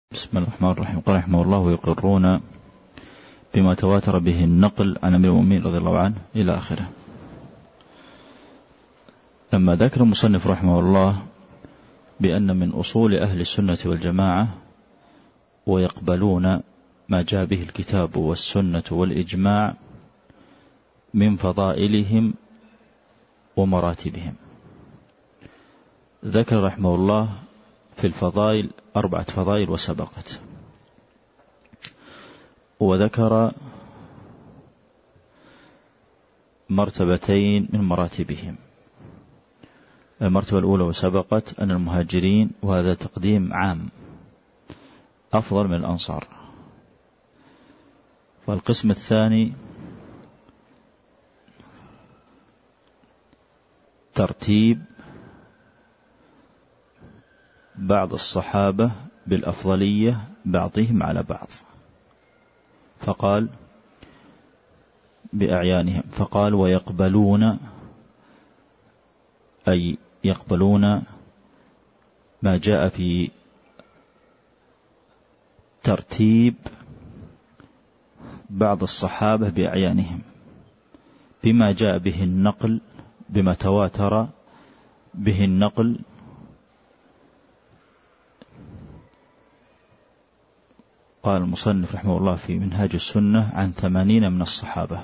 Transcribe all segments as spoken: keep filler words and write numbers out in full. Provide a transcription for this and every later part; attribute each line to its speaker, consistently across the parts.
Speaker 1: بسم الله الرحمن الرحيم. قال رحمه الله: ويقرون بما تواتر به النقل عن أمير المؤمنين رضي الله عنه إلى آخره. لما ذكر المصنف رحمه الله بأن من أصول أهل السنة والجماعة ويقبلون ما جاء به الكتاب والسنة والإجماع من فضائلهم ومراتبهم، ذكر رحمه الله في الفضائل أربعة فضائل وسبقت، وذكر مرتبتين من مراتبهم. المرتبة الأولى وسبقت أن المهاجرين، وهذا تقديم عام، أفضل من الأنصار. والقسم الثاني ترتيب بعض الصحابة بالأفضلية بعضهم على بعض، فقال بأعيانهم، فقال ويقبلون، أي يقبلون ما جاء في ترتيب بعض الصحابة بأعيانهم بما جاء به النقل، بما تواتر به النقل قال المصنف رحمه الله في منهاج السنة عن ثمانين من الصحابة،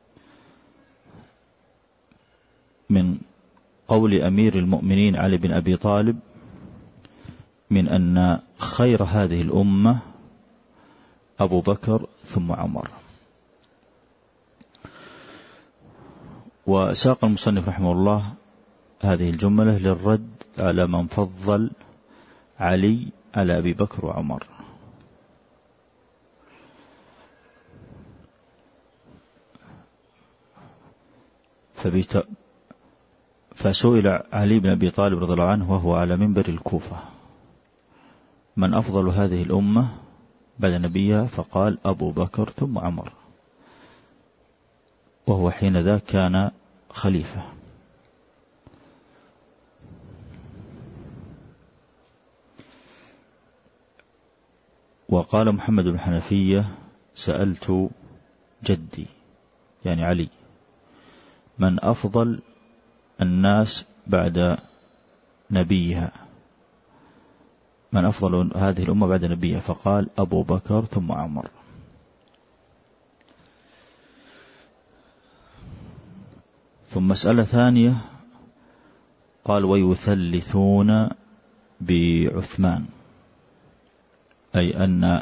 Speaker 1: من قول أمير المؤمنين علي بن أبي طالب من أن خير هذه الأمة أبو بكر ثم عمر. وساق المصنف رحمه الله هذه الجملة للرد على من فضل علي على أبي بكر وعمر. فبيت فسئل علي بن أبي طالب رضي الله عنه وهو على منبر الكوفة: من أفضل هذه الأمة بعد نبيها؟ فقال أبو بكر ثم عمر، وهو حين ذاك كان خليفة. وقال محمد بن حنفية: سألت جدي يعني علي من أفضل الناس بعد نبيها، من أفضل هذه الأمة بعد نبيها؟ فقال أبو بكر ثم عمر. ثم مسألة ثانية قال ويثلثون بعثمان، أي أن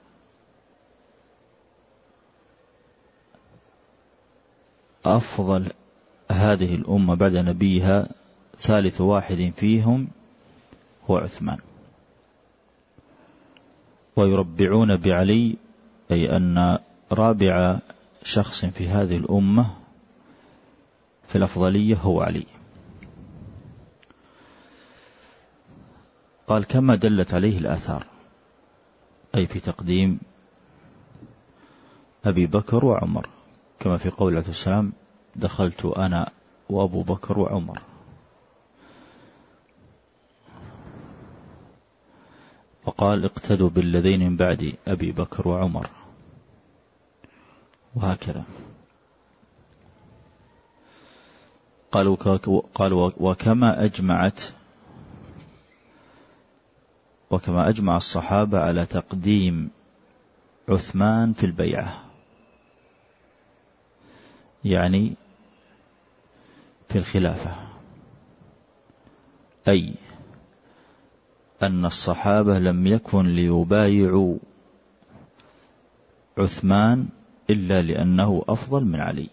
Speaker 1: أفضل هذه الأمة بعد نبيها ثالث واحد فيهم هو عثمان. ويربعون بعلي، أي أن رابع شخص في هذه الأمة في الأفضلية هو علي. قال كما دلت عليه الآثار، أي في تقديم أبي بكر وعمر، كما في قول عليه السلام: دخلت أنا وأبو بكر وعمر. وقال اقتدوا بالذين من بعد أبي بكر وعمر، وهكذا. قالوا قالوا وكما أجمعت وكما أجمع الصحابة على تقديم عثمان في البيعة، يعني في الخلافة، أي أن الصحابة لم يكن ليبايعوا عثمان إلا لأنه أفضل من علي،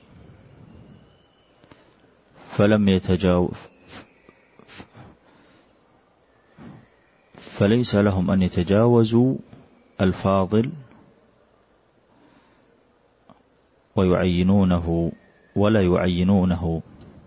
Speaker 1: فلم يتجاوز فليس لهم أن يتجاوزوا الفاضل ويعينونه ولا يعينونه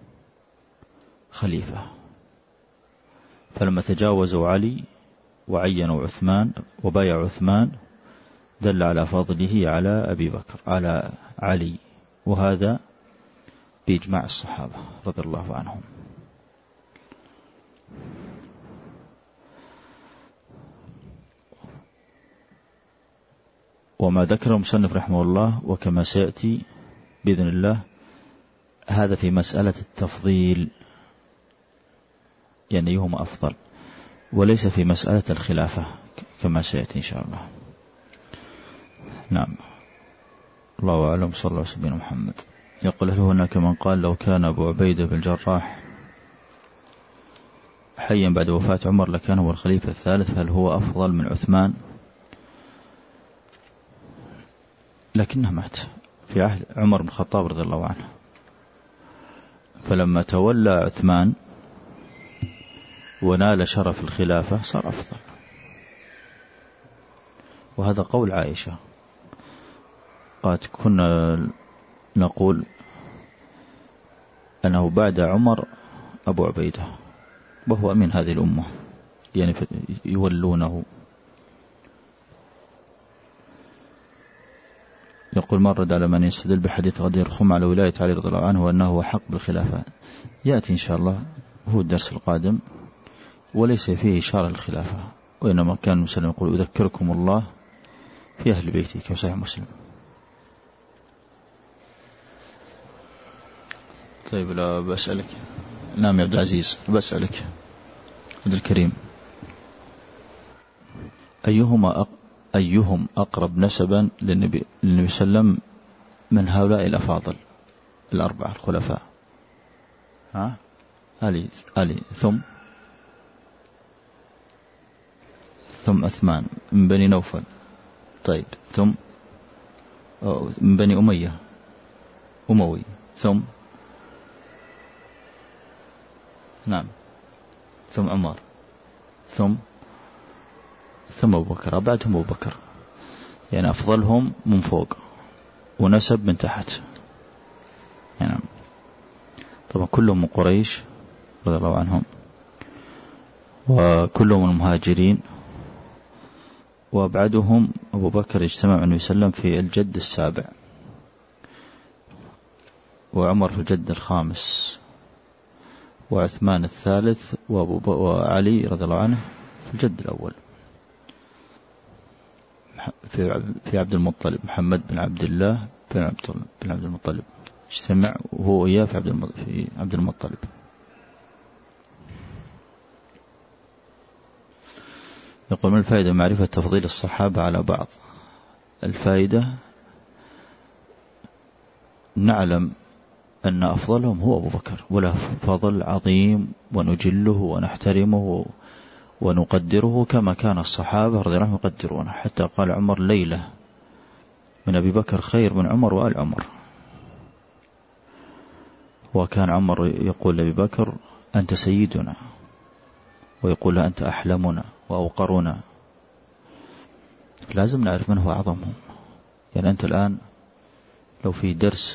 Speaker 1: خليفة. فلما تجاوزوا علي وعينوا عثمان وبايعوا عثمان دل على فضله على أبي بكر على علي، وهذا بإجماع الصحابة رضي الله عنهم. وما ذكر المصنف رحمه الله وكما سيأتي بإذن الله هذا في مسألة التفضيل، يعني أيهما أفضل، وليس في مسألة الخلافة كما سيأتي إن شاء الله. نعم، الله أعلم. صلى الله عليه وسلم محمد. يقول هل هناك من قال لو كان أبو عبيدة بن الجراح حيا بعد وفاة عمر لكان هو الخليفة الثالث، هل هو أفضل من عثمان؟ لكنه مات في عهد عمر بن الخطاب رضي الله عنه، فلما تولى عثمان ونال شرف الخلافة صار أفضل، وهذا قول عائشة قالت كنا نقول أنه بعد عمر أبو عبيدة وهو أمين هذه الأمة، يعني يولونه. يقول مرد على من يستدل بحديث غدير خم على ولاية علي رضي الله عنه وأنه هو حق بالخلافة، يأتي إن شاء الله هو الدرس القادم، وليس فيه إشارة للخلافة، وإنما كان مسلم يقول أذكركم الله في أهل بيتي كما صحيح مسلم. طيب لا بسألك. نعم يا عبد العزيز بسألك عبد الكريم، أيهما أق... أيهم أقرب نسبا للنبي للنبي صلى الله عليه وسلم من هؤلاء الأفاضل الأربعة الخلفاء؟ ها علي علي ثم ثم عثمان من بني نوفل، طيب ثم من بني أمية أموي، ثم نعم ثم عمر، ثم ثم أبو بكر، بعدهم أبو بكر، يعني أفضلهم من فوق ونسب من تحت، يعني طبعا كلهم من قريش رضي الله عنهم، وكلهم المهاجرين، وأبعدهم أبو بكر اجتمع النبي صلى الله عليه وسلم في الجد السابع، وعمر في الجد الخامس، وعثمان الثالث، وعلي رضي الله عنه في الجد الأول، في عبد المطلب محمد بن عبد الله بن عبد المطلب اجتمع وهو إياه في عبد المطلب. يقول من الفائدة معرفة تفضيل الصحابة على بعض؟ الفائدة نعلم أن أفضلهم هو أبو بكر، وله فضل عظيم ونجله ونحترمه ونقدره كما كان الصحابة رضي الله عنهم يقدرونه، حتى قال عمر ليلة من أبي بكر خير من عمر وآل عمر. وكان عمر يقول لأبي بكر أنت سيدنا، ويقول له أنت أحلمنا وأوقرنا. لازم نعرف من هو أعظمهم. يعني أنت الآن لو في درس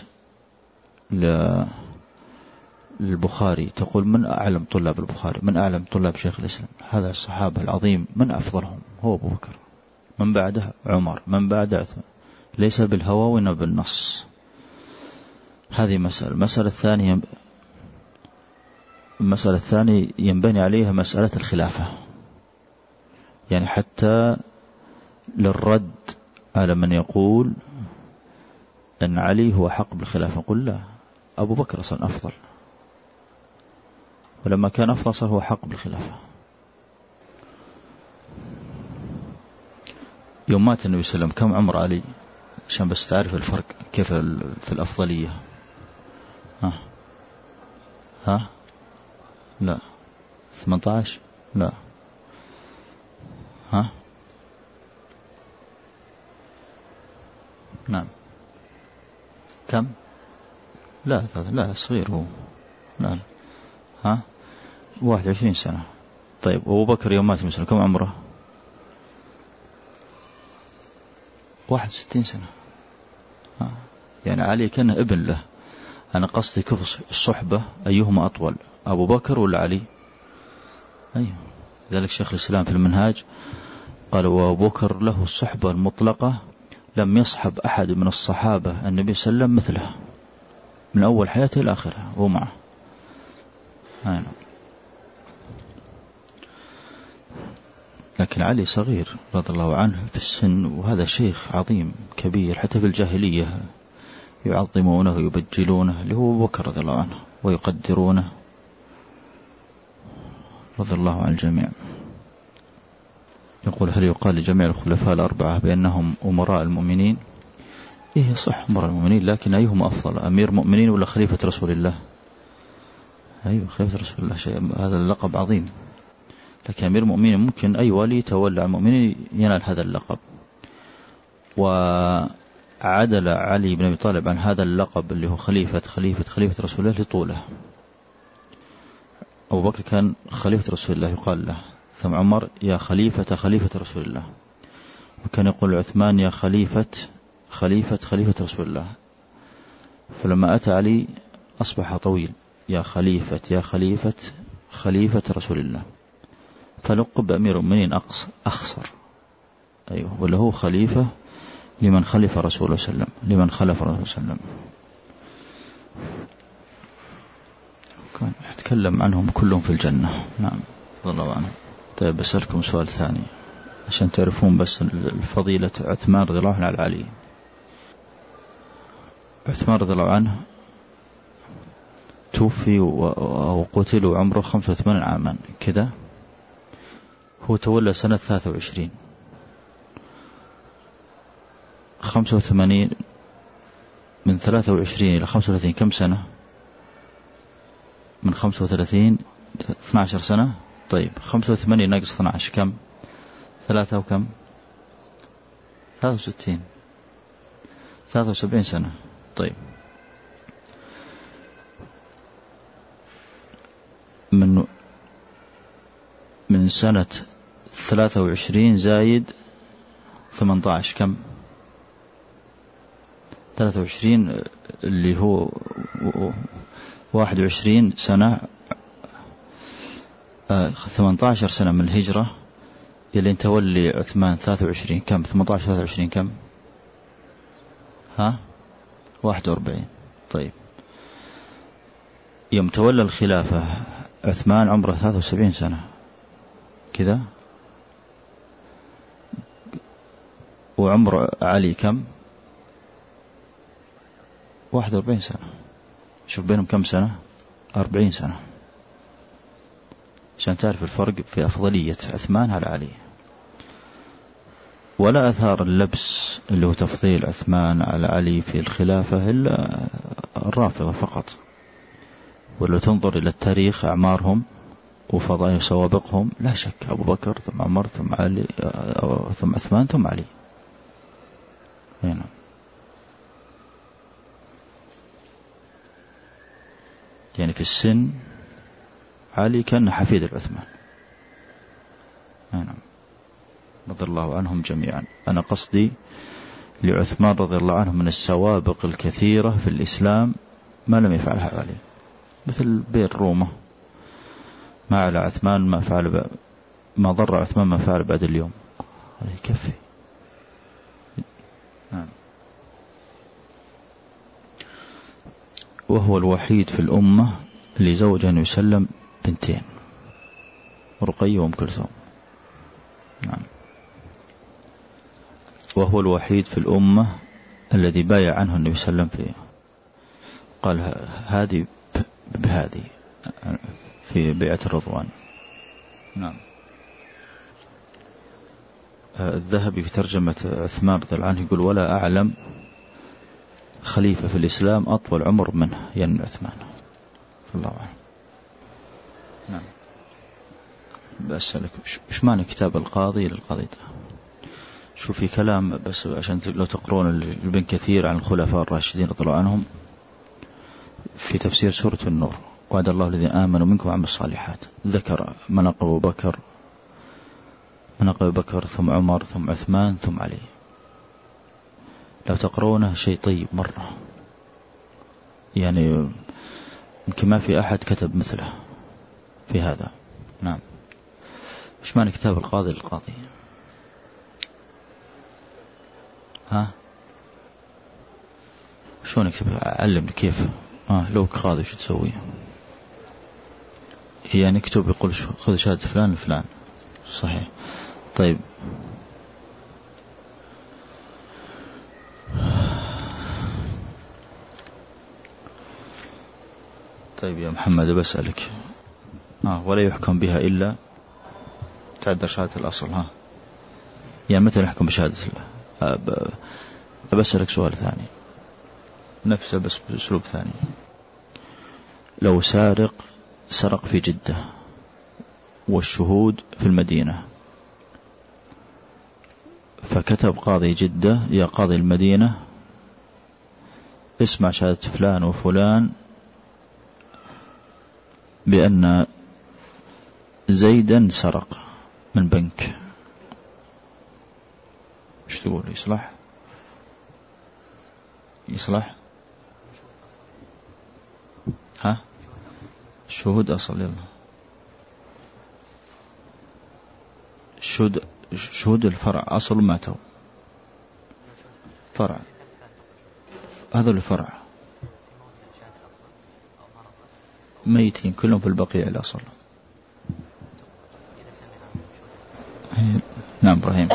Speaker 1: للبخاري تقول من أعلم طلاب البخاري، من أعلم طلاب شيخ الإسلام، هذا الصحابة العظيم من أفضلهم هو أبو بكر، من بعده عمر، من بعده عثمان، ليس بالهوى وإنما بالنص. هذه مسألة. المسألة الثانية المسألة الثانية ينبني عليها مسألة الخلافة، يعني حتى للرد على من يقول أن علي هو حق بالخلافة، نقول لا، أبو بكر أصلا أفضل، ولما كان أفضل صار هو حق بالخلافة. يوم مات النبي صلى الله عليه وسلم كم عمر علي؟ عشان بس تعرف الفرق كيف في الأفضلية. ها ها لا ثمانية عشر، لا ها نعم كم؟ لا لا صغير هو، لا ها واحد وعشرين سنة. طيب أبو بكر يوم مات مثلا كم عمره؟ واحد وستين سنة. ها يعني علي كان ابن له. أنا قصدي كيف الصحبة أيهما أطول، أبو بكر ولا علي؟ أيوه. ذلك شيخ الإسلام في المنهاج قال وأبو بكر له الصحبة المطلقة لم يصحب أحد من الصحابة النبي صلى الله عليه وسلم مثله من أول حياته إلى آخرها هو معه. لكن علي صغير رضي الله عنه في السن، وهذا شيخ عظيم كبير، حتى في الجاهلية يعظمونه ويبجلونه، اللي هو أبو بكر رضي الله عنه، ويقدرونه رضي الله عن الجميع. يقول: هل يقال لجميع الخلفاء الأربعة بأنهم أمراء المؤمنين؟ إيه صح، أمراء المؤمنين، لكن أيهم أفضل، أمير مؤمنين ولا خليفة رسول الله؟ أيوة، خليفة رسول الله، شيء هذا اللقب عظيم. لكن أمير المؤمنين ممكن أي ولي تولى المؤمنين ينال هذا اللقب. وعدل علي بن أبي طالب عن هذا اللقب اللي هو خليفة خليفة خليفة رسول الله لطوله. أبو بكر كان خليفة رسول الله يقال له، ثم عمر يا خليفة خليفة رسول الله، وكان يقول عثمان يا خليفة خليفة خليفة رسول الله. فلما أتى علي أصبح طويل، يا خليفة يا خليفة خليفة رسول الله، فلقب أمير المؤمنين أقصر أخصر. أيوه، وله هو خليفة لمن خلف رسول الله صلى الله عليه وسلم، لمن خلف رسول الله صلى الله عليه وسلم. كان يتكلم عنهم كلهم في الجنة. نعم، رضي الله عنهم. طيب بسألكم سؤال ثاني عشان تعرفون بس الفضيلة عثمان رضي الله عنه على علي. عثمان رضي الله عنه توفي وقتل وعمره خمسة وثمانين عاما كذا، هو تولى سنة ثلاثة وعشرين. خمسة وثمانين من ثلاثة وعشرين إلى خمسة وثلاثين كم سنة؟ من خمسة وثلاثين اثنى عشر سنة. طيب خمسة وثمانين ناقص اثنى عشر كم؟ ثلاثة وكم؟ ثلاثة وستين، ثلاثة وسبعين سنة. طيب من من سنة ثلاثة وعشرين زايد ثمانية عشر كم؟ ثلاثة وعشرين اللي هو واحد وعشرين سنة، ثمانية عشر سنة من الهجرة إلى أن تولي عثمان ثلاثة وعشرين كم؟ ثمانية عشر ثلاثة وعشرين كم؟ ها؟ واحد وأربعين. طيب يوم تولى الخلافة عثمان عمره ثلاثة وسبعين سنة كذا، وعمر علي كم؟ واحد وأربعين سنة. شوف بينهم كم سنة؟ أربعين سنة، عشان تعرف الفرق في أفضلية عثمان على علي. ولا أثار اللبس اللي هو تفضيل عثمان على علي في الخلافة إلا الرافضة فقط. ولو تنظر إلى التاريخ أعمارهم وفضائل سوابقهم لا شك أبو بكر ثم عمر ثم علي ثم عثمان ثم علي. هنا يعني في السن علي كان حفيد العثمان. نعم، رضي الله عنهم جميعا. أنا قصدي لعثمان رضي الله عنه من السوابق الكثيرة في الإسلام ما لم يفعلها علي، مثل بئر رومة ما على عثمان ما فعل ب... ما ضر عثمان ما فعل بعد اليوم، هذا يكفي. نعم. وهو الوحيد في الأمة اللي زوج النبي صلى الله عليه وسلم بنتين، رقية وأم كلثوم. نعم. وهو الوحيد في الأمة الذي بايع عنه النبي صلى الله عليه وسلم فيه، قال هذه بهذه في بيعة الرضوان. نعم. الذهبي في ترجمة عثمان رضي الله عنه يقول ولا أعلم خليفة في الإسلام أطول عمر منه، يعني عثمان صلى الله عليه وسلم. نعم. بسألك وش معنى كتاب القاضي للقاضي ده؟ شو في كلام بس عشان لو تقرون ابن كثير عن الخلفاء الراشدين رضي الله عنهم في تفسير سورة النور، وعد الله الذين آمنوا منكم وعملوا الصالحات، ذكر مناقب أبو بكر مناقب أبو بكر ثم عمر ثم عثمان ثم علي. لو تقرونه شيء طيب مرة، يعني يمكن ما في أحد كتب مثله في هذا. نعم. إيش معنى كتاب القاضي للقاضي؟ ها شلون اكتب؟ علمني كيف. اه لو قاضي شو تسوي؟ يعني اكتب يقول خذ شهادة فلان لفلان. صحيح. طيب طيب يا محمد بسألك آه ولا يحكم بها إلا تعذر شهادة الأصل. ها يعني متى نحكم بشهادة الله؟ بسألك سؤال ثاني نفسه بس بأسلوب ثاني. لو سارق سرق في جدة والشهود في المدينة، فكتب قاضي جدة يا قاضي المدينة اسمع شهادة فلان وفلان بأن زيدا سرق من بنك، ايش تقول؟ يصلح؟ يصلح؟ ها شهود أصل. يلا شهود شهود الفرع أصل ماتوا، فرع هذا الفرع ميتين كلهم في البقيع الأصل. نعم إبراهيم.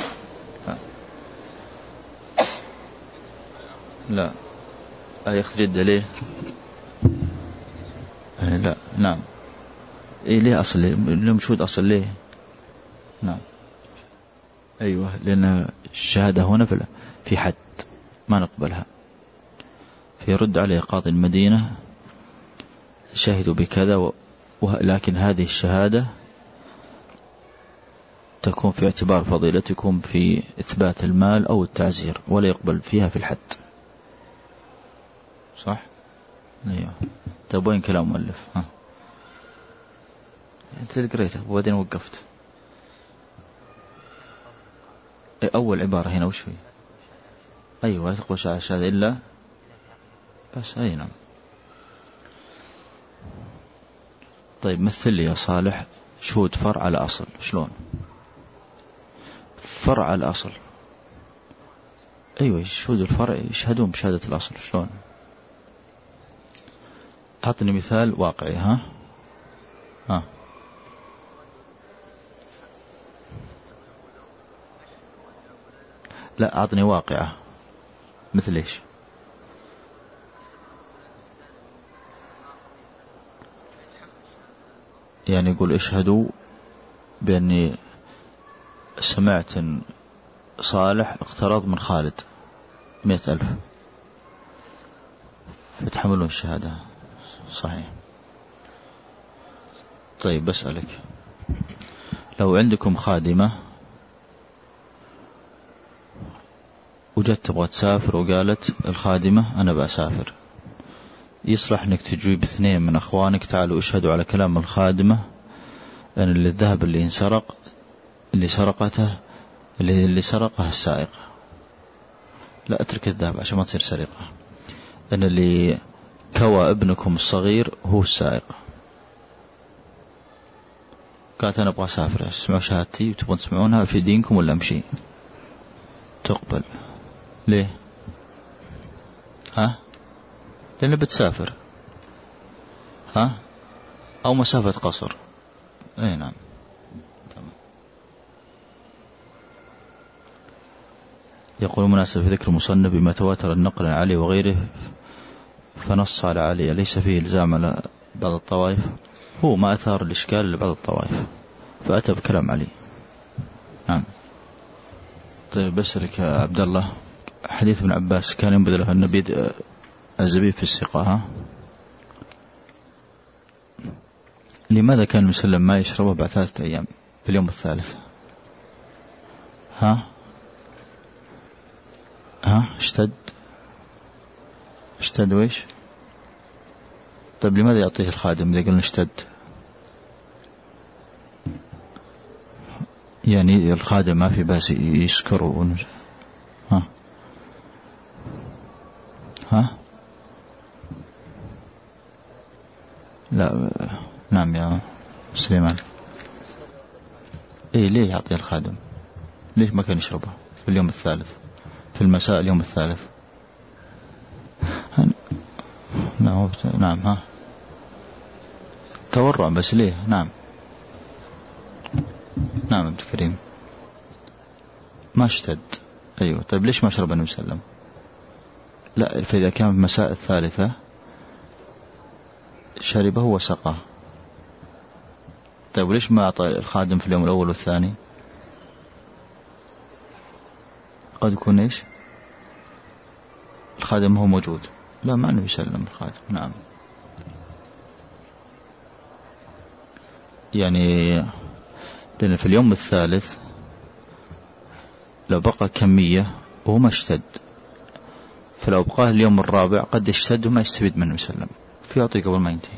Speaker 1: لا أيخ جدة ليه؟ لا نعم إيه ليه أصل؟ لهم شهود أصل ليه؟ نعم أيوة لأن الشهادة هنا في حد ما نقبلها، فيرد عليه قاضي المدينة شهدوا بكذا و... لكن هذه الشهادة تكون في اعتبار فضيلتكم في إثبات المال أو التعزير ولا يقبل فيها في الحد. صح؟ أيوة. طيب وين كلام مؤلف؟ ها أنت اللي قريته وبعدين وقفت. أول عبارة هنا وش هي؟ أيوة لا تقبل شهادة إلا بس. أي نعم. طيب مثل لي يا صالح شهود فرع على أصل. شلون فرع على أصل؟ أيوة شهود الفرع يشهدون بشهادة الأصل. شلون؟ أعطني مثال واقعي. ها ها لا أعطني واقعة مثل إيش؟ يعني يقول اشهدوا بأني سمعت صالح اقترض من خالد مئة ألف فتحملون الشهادة. صحيح. طيب بسألك لو عندكم خادمة وجدت تبغى تسافر وقالت الخادمة أنا بأسافر، يصلح أنك تجيب اثنين من أخوانك تعالوا اشهدوا على كلام الخادمة أن اللي الذهب اللي انسرق اللي سرقته اللي, اللي سرقه السائق، لا اترك الذهب عشان ما تصير سرقة، أن اللي كوى ابنكم الصغير هو السائق. قالت أنا أبغى أسافر اسمعوا شهادتي وتبغون تسمعونها في دينكم ولا أمشي؟ تقبل. ليه؟ ها لأنه بتسافر. ها أو مسافة قصر. أي نعم. تمام. يقول مناسب في ذكر المصنف بما تواتر النقل عن علي وغيره فنص على علي ليس فيه إلزام على بعض الطوائف، هو ما أثار الإشكال لبعض الطوائف فأتى بكلام علي. نعم. طيب بسألك يا عبد الله حديث ابن عباس كان ينبذ له النبي الزبيب في السقاء، ها لماذا كان المسلم ما يشربه بعد ثلاثة أيام في اليوم الثالث؟ ها ها اشتد اشتد ويش؟ طيب لماذا يعطيه الخادم إذا قلنا اشتد؟ يعني الخادم ما في باس يسكروا. ها ها لا نعم يا سليمان. ايه ليه يعطي الخادم؟ ليش ما كان يشربه في اليوم الثالث في المساء اليوم الثالث؟ نعم نعم. ها تورع بس ليه؟ نعم نعم عبد الكريم. ما اشتد. أيوة. طيب ليش ما شرب النبي صلى الله عليه وسلم؟ لا، فإذا كان في المساء الثالثة شربه وسقاه. طيب وليش ما أعطى الخادم في اليوم الأول والثاني؟ قد يكون إيش الخادم هو موجود. لا، ما النبي صلى الله عليه وسلم الخادم. نعم. يعني لأن في اليوم الثالث لو بقى كمية وهو ما اشتد، فلو أبقاه اليوم الرابع قد يشتد وما يستفيد منه وسلم، فيعطي قبل ما ينتهي.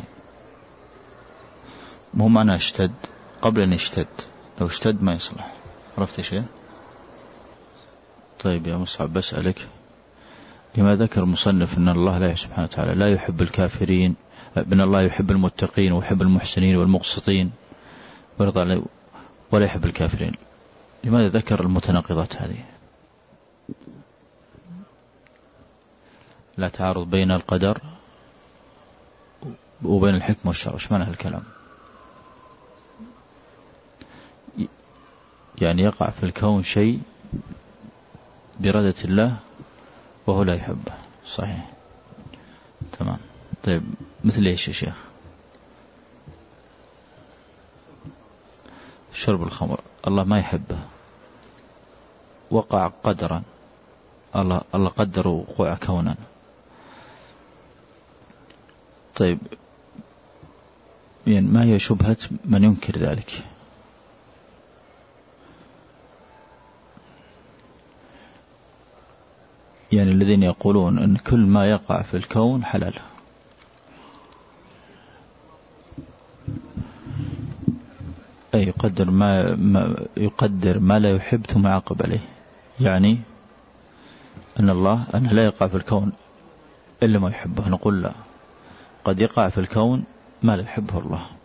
Speaker 1: مو معنى اشتد قبل أن يشتد، لو اشتد ما يصلح. عرفت شيء؟ طيب يا مصعب بسألك، لما ذكر المصنف أن الله لا سبحانه وتعالى لا يحب الكافرين، أن الله يحب المتقين ويحب المحسنين والمقسطين ولا يحب الكافرين، لماذا ذكر المتناقضات هذه؟ لا تعارض بين القدر وبين الحكمة والشرع. ايش معنى هالكلام؟ يعني يقع في الكون شيء بإرادة الله وهو لا يحبه. صحيح. تمام. طيب مثل ايش يا شيخ؟ شرب الخمر الله ما يحبه، وقع قدرا، الله الله قدر وقوع كونا. طيب يعني ما هي شبهة من ينكر ذلك؟ يعني الذين يقولون أن كل ما يقع في الكون حلال. أي يقدر ما, ما يقدر ما لا يحب ثم يعاقب عليه. يعني أن الله أنه لا يقع في الكون إلا ما يحبه. نقول لا، قد يقع في الكون ما لا يحبه الله.